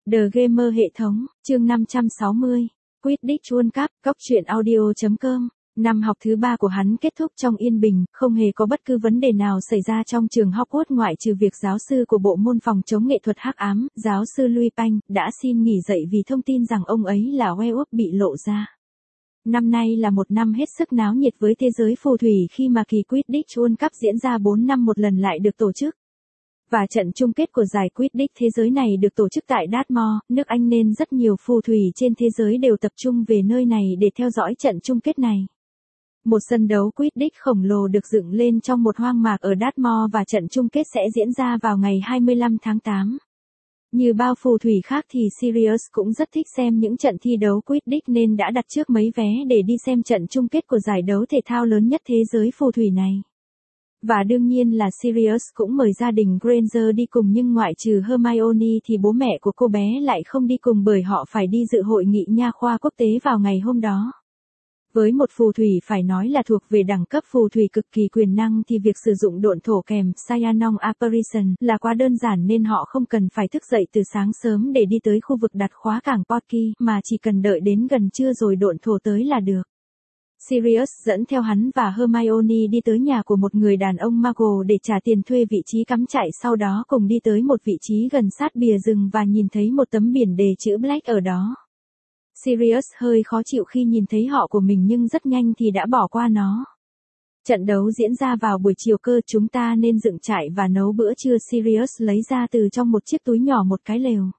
The Gamer hệ thống, chương 560. Quidditch World Cup, Cóc truyện audio.com. Năm học thứ 3 của hắn kết thúc trong yên bình, không hề có bất cứ vấn đề nào xảy ra trong trường Hogwarts ngoại trừ việc giáo sư của bộ môn phòng chống nghệ thuật hắc ám, giáo sư Louis Panh, đã xin nghỉ dạy vì thông tin rằng ông ấy là werewolf bị lộ ra. Năm nay là một năm hết sức náo nhiệt với thế giới phù thủy khi mà kỳ Quidditch World Cup diễn ra 4 năm một lần lại được tổ chức. Và trận chung kết của giải Quidditch thế giới này được tổ chức tại Dartmoor, nước Anh nên rất nhiều phù thủy trên thế giới đều tập trung về nơi này để theo dõi trận chung kết này. Một sân đấu Quidditch khổng lồ được dựng lên trong một hoang mạc ở Dartmoor và trận chung kết sẽ diễn ra vào ngày 25 tháng 8. Như bao phù thủy khác thì Sirius cũng rất thích xem những trận thi đấu Quidditch nên đã đặt trước mấy vé để đi xem trận chung kết của giải đấu thể thao lớn nhất thế giới phù thủy này. Và đương nhiên là Sirius cũng mời gia đình Granger đi cùng, nhưng ngoại trừ Hermione thì bố mẹ của cô bé lại không đi cùng bởi họ phải đi dự hội nghị nha khoa quốc tế vào ngày hôm đó. Với một phù thủy phải nói là thuộc về đẳng cấp phù thủy cực kỳ quyền năng thì việc sử dụng độn thổ kèm Cyanong Apparition là quá đơn giản nên họ không cần phải thức dậy từ sáng sớm để đi tới khu vực đặt khóa cảng Portkey mà chỉ cần đợi đến gần trưa rồi độn thổ tới là được. Sirius dẫn theo hắn và Hermione đi tới nhà của một người đàn ông Muggle để trả tiền thuê vị trí cắm trại, sau đó cùng đi tới một vị trí gần sát bìa rừng và nhìn thấy một tấm biển đề chữ Black ở đó. Sirius hơi khó chịu khi nhìn thấy họ của mình nhưng rất nhanh thì đã bỏ qua nó. Trận đấu diễn ra vào buổi chiều cơ, chúng ta nên dựng trại và nấu bữa trưa. Sirius lấy ra từ trong một chiếc túi nhỏ một cái lều.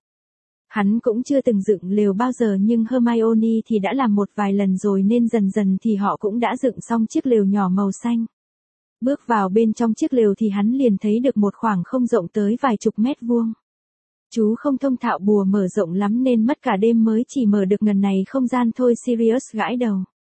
Hắn cũng chưa từng dựng lều bao giờ nhưng Hermione thì đã làm một vài lần rồi nên dần dần thì họ cũng đã dựng xong chiếc lều nhỏ màu xanh. Bước vào bên trong chiếc lều thì hắn liền thấy được một khoảng không rộng tới vài chục mét vuông. Chú không thông thạo bùa mở rộng lắm nên mất cả đêm mới chỉ mở được ngần này không gian thôi. Sirius gãi đầu.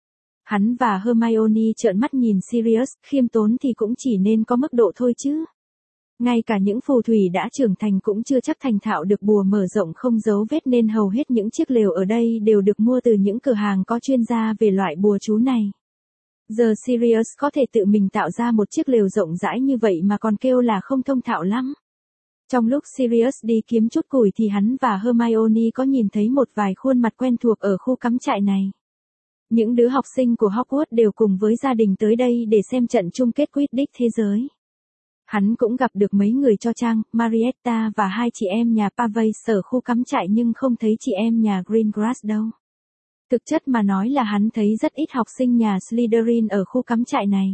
Hắn và Hermione trợn mắt nhìn Sirius, khiêm tốn thì cũng chỉ nên có mức độ thôi chứ. Ngay cả những phù thủy đã trưởng thành cũng chưa chắc thành thạo được bùa mở rộng không dấu vết nên hầu hết những chiếc lều ở đây đều được mua từ những cửa hàng có chuyên gia về loại bùa chú này. Giờ Sirius có thể tự mình tạo ra một chiếc lều rộng rãi như vậy mà còn kêu là không thông thạo lắm. Trong lúc Sirius đi kiếm chút củi thì hắn và Hermione có nhìn thấy một vài khuôn mặt quen thuộc ở khu cắm trại này. Những đứa học sinh của Hogwarts đều cùng với gia đình tới đây để xem trận chung kết Quidditch thế giới. Hắn cũng gặp được mấy người cho Trang, Marietta và hai chị em nhà Pavey ở khu cắm trại nhưng không thấy chị em nhà Greengrass đâu. Thực chất mà nói là hắn thấy rất ít học sinh nhà Slytherin ở khu cắm trại này.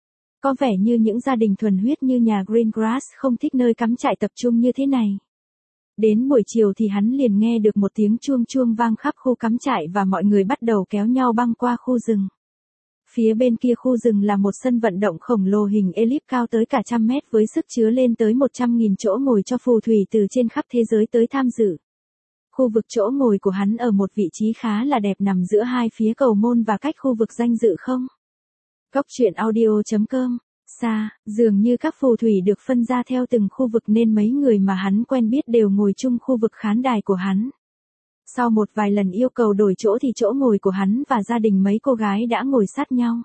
Có vẻ như những gia đình thuần huyết như nhà Greengrass không thích nơi cắm trại tập trung như thế này. Đến buổi chiều thì hắn liền nghe được một tiếng chuông chuông vang khắp khu cắm trại và mọi người bắt đầu kéo nhau băng qua khu rừng. Phía bên kia khu rừng là một sân vận động khổng lồ hình elip cao tới cả 100 mét với sức chứa lên tới 100.000 chỗ ngồi cho phù thủy từ trên khắp thế giới tới tham dự. Khu vực chỗ ngồi của hắn ở một vị trí khá là đẹp nằm giữa hai phía cầu môn và cách khu vực danh dự không. Cóc truyện audio.com. Xa, dường như các phù thủy được phân ra theo từng khu vực nên mấy người mà hắn quen biết đều ngồi chung khu vực khán đài của hắn. Sau một vài lần yêu cầu đổi chỗ thì chỗ ngồi của hắn và gia đình mấy cô gái đã ngồi sát nhau.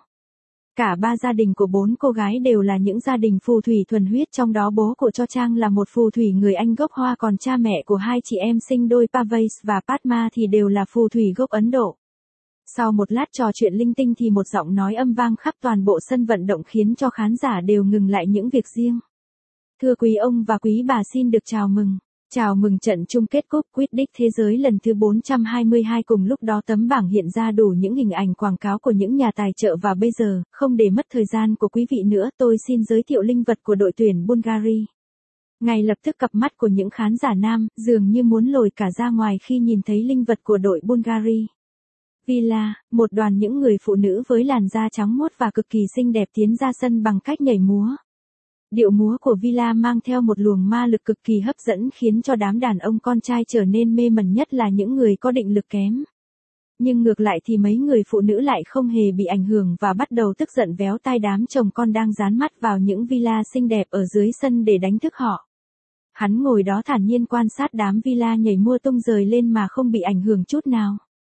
Cả ba gia đình của 4 cô gái đều là những gia đình phù thủy thuần huyết, trong đó bố của Cho Trang là một phù thủy người Anh gốc Hoa, còn cha mẹ của hai chị em sinh đôi Pavey và Padma thì đều là phù thủy gốc Ấn Độ. Sau một lát trò chuyện linh tinh thì một giọng nói âm vang khắp toàn bộ sân vận động khiến cho khán giả đều ngừng lại những việc riêng. Thưa quý ông và quý bà, xin được chào mừng. Chào mừng trận chung kết cúp Quidditch thế giới lần thứ 422. Cùng lúc đó tấm bảng hiện ra đủ những hình ảnh quảng cáo của những nhà tài trợ và bây giờ, không để mất thời gian của quý vị nữa, tôi xin giới thiệu linh vật của đội tuyển Bulgaria. Ngay lập tức cặp mắt của những khán giả nam dường như muốn lồi cả ra ngoài khi nhìn thấy linh vật của đội Bulgaria. Villa, một đoàn những người phụ nữ với làn da trắng muốt và cực kỳ xinh đẹp tiến ra sân bằng cách nhảy múa. Điệu múa của Villa mang theo một luồng ma lực cực kỳ hấp dẫn khiến cho đám đàn ông con trai trở nên mê mẩn, nhất là những người có định lực kém. Nhưng ngược lại thì mấy người phụ nữ lại không hề bị ảnh hưởng và bắt đầu tức giận véo tai đám chồng con đang dán mắt vào những Villa xinh đẹp ở dưới sân để đánh thức họ. Hắn ngồi đó thản nhiên quan sát đám Villa nhảy mua tung rời lên mà không bị ảnh hưởng chút nào.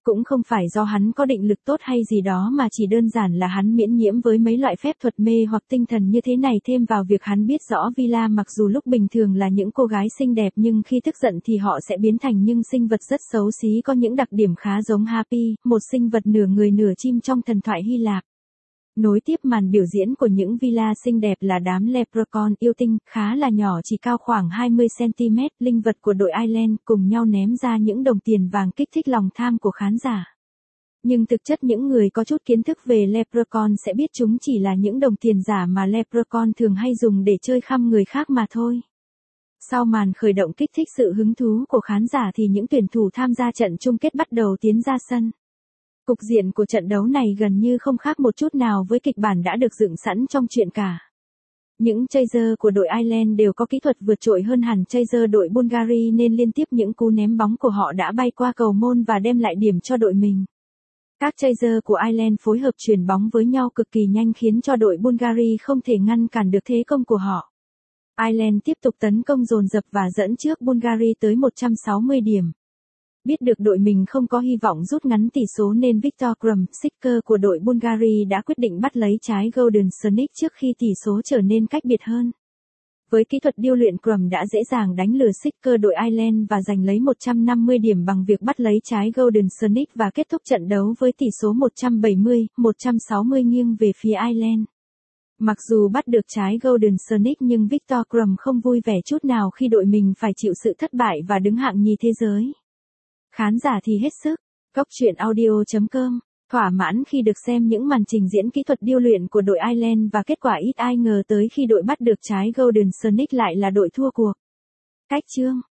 Cũng không phải do hắn có định lực tốt hay gì đó mà chỉ đơn giản là hắn miễn nhiễm với mấy loại phép thuật mê hoặc tinh thần như thế này, thêm vào việc hắn biết rõ Villa mặc dù lúc bình thường là những cô gái xinh đẹp nhưng khi tức giận thì họ sẽ biến thành những sinh vật rất xấu xí có những đặc điểm khá giống Happy, một sinh vật nửa người nửa chim trong thần thoại Hy Lạp. Nối tiếp màn biểu diễn của những Villa xinh đẹp là đám Leprechaun yêu tinh, khá là nhỏ chỉ cao khoảng 20cm, linh vật của đội Ireland cùng nhau ném ra những đồng tiền vàng kích thích lòng tham của khán giả. Nhưng thực chất những người có chút kiến thức về Leprechaun sẽ biết chúng chỉ là những đồng tiền giả mà Leprechaun thường hay dùng để chơi khăm người khác mà thôi. Sau màn khởi động kích thích sự hứng thú của khán giả thì những tuyển thủ tham gia trận chung kết bắt đầu tiến ra sân. Cục diện của trận đấu này gần như không khác một chút nào với kịch bản đã được dựng sẵn trong truyện cả. Những chaser của đội Ireland đều có kỹ thuật vượt trội hơn hẳn chaser đội Bulgaria nên liên tiếp những cú ném bóng của họ đã bay qua cầu môn và đem lại điểm cho đội mình. Các chaser của Ireland phối hợp chuyển bóng với nhau cực kỳ nhanh khiến cho đội Bulgaria không thể ngăn cản được thế công của họ. Ireland tiếp tục tấn công dồn dập và dẫn trước Bulgaria tới 160 điểm. Biết được đội mình không có hy vọng rút ngắn tỷ số nên Victor Krumsicker của đội Bulgaria đã quyết định bắt lấy trái Golden Snake trước khi tỷ số trở nên cách biệt hơn. Với kỹ thuật điêu luyện, Krum đã dễ dàng đánh lừa Sicker đội Ireland và giành lấy 150 điểm bằng việc bắt lấy trái Golden Snake và kết thúc trận đấu với tỷ số 170-160 nghiêng về phía Ireland. Mặc dù bắt được trái Golden Snake nhưng Victor Krum không vui vẻ chút nào khi đội mình phải chịu sự thất bại và đứng hạng nhì thế giới. Khán giả thì hết sức. Góc truyện audio.com thỏa mãn khi được xem những màn trình diễn kỹ thuật điêu luyện của đội Ireland và kết quả ít ai ngờ tới khi đội bắt được trái Golden Snake lại là đội thua cuộc. Cách chương